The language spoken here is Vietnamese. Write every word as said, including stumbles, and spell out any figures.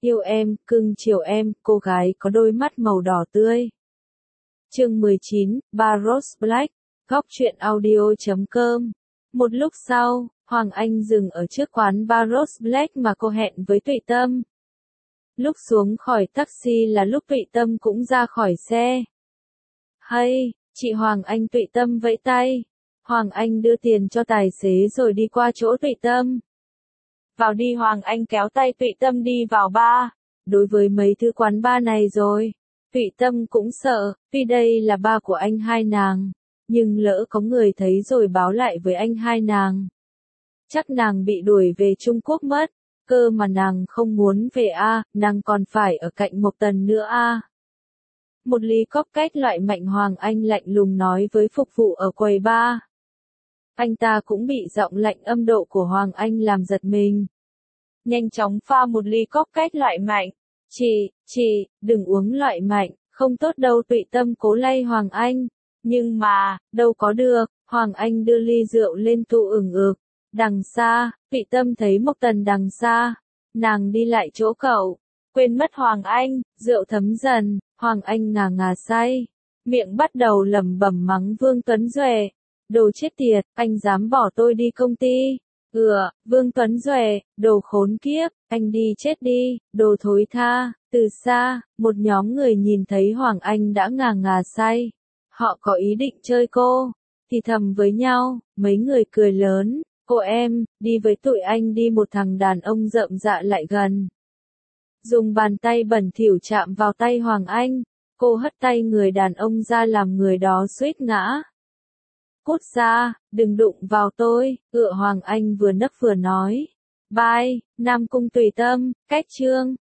Yêu em, cưng chiều em, cô gái có đôi mắt màu đỏ tươi. Chương mười chín, Barros Black, góc truyện audio chấm com. Một lúc sau, Hoàng Anh dừng ở trước quán Barros Black mà cô hẹn với Tụy Tâm. Lúc xuống khỏi taxi là lúc Tụy Tâm cũng ra khỏi xe. Hay, chị Hoàng Anh, Tụy Tâm vẫy tay. Hoàng Anh đưa tiền cho tài xế rồi đi qua chỗ Tụy Tâm. Vào đi, Hoàng Anh kéo tay Tụy Tâm đi vào bar. Đối với mấy thứ quán bar này rồi, Tụy Tâm cũng sợ, tuy đây là bar của anh hai nàng, nhưng lỡ có người thấy rồi báo lại với anh hai nàng, chắc nàng bị đuổi về Trung Quốc mất, cơ mà nàng không muốn về a, à, nàng còn phải ở cạnh Mộc Tần nữa a. À. Một ly cocktail loại mạnh, Hoàng Anh lạnh lùng nói với phục vụ ở quầy bar. Anh ta cũng bị giọng lạnh âm độ của Hoàng Anh làm giật mình. Nhanh chóng pha một ly cocktail loại mạnh. Chị, chị, đừng uống loại mạnh, không tốt đâu. Tụy Tâm cố lay Hoàng Anh. Nhưng mà, đâu có được, Hoàng Anh đưa ly rượu lên tụ ửng ực. Đằng xa, Tụy Tâm thấy Mộc Tần đằng xa. Nàng đi lại chỗ cậu, quên mất Hoàng Anh, rượu thấm dần, Hoàng Anh ngà ngà say. Miệng bắt đầu lẩm bẩm mắng Vương Tuấn Duệ. Đồ chết tiệt, anh dám bỏ tôi đi công ty. Ừa, Vương Tuấn Duệ, đồ khốn kiếp, anh đi chết đi, đồ thối tha. Từ xa, một nhóm người nhìn thấy Hoàng Anh đã ngà ngà say. Họ có ý định chơi cô, thì thầm với nhau, mấy người cười lớn. Cô em, đi với tụi anh đi. Một thằng đàn ông rậm dạ lại gần, dùng bàn tay bẩn thỉu chạm vào tay Hoàng Anh. Cô hất tay người đàn ông ra làm người đó suýt ngã. Cút ra, đừng đụng vào tôi, ựa Hoàng Anh vừa nấc vừa nói. Bye, Nam Cung Tùy Tâm, cách chương.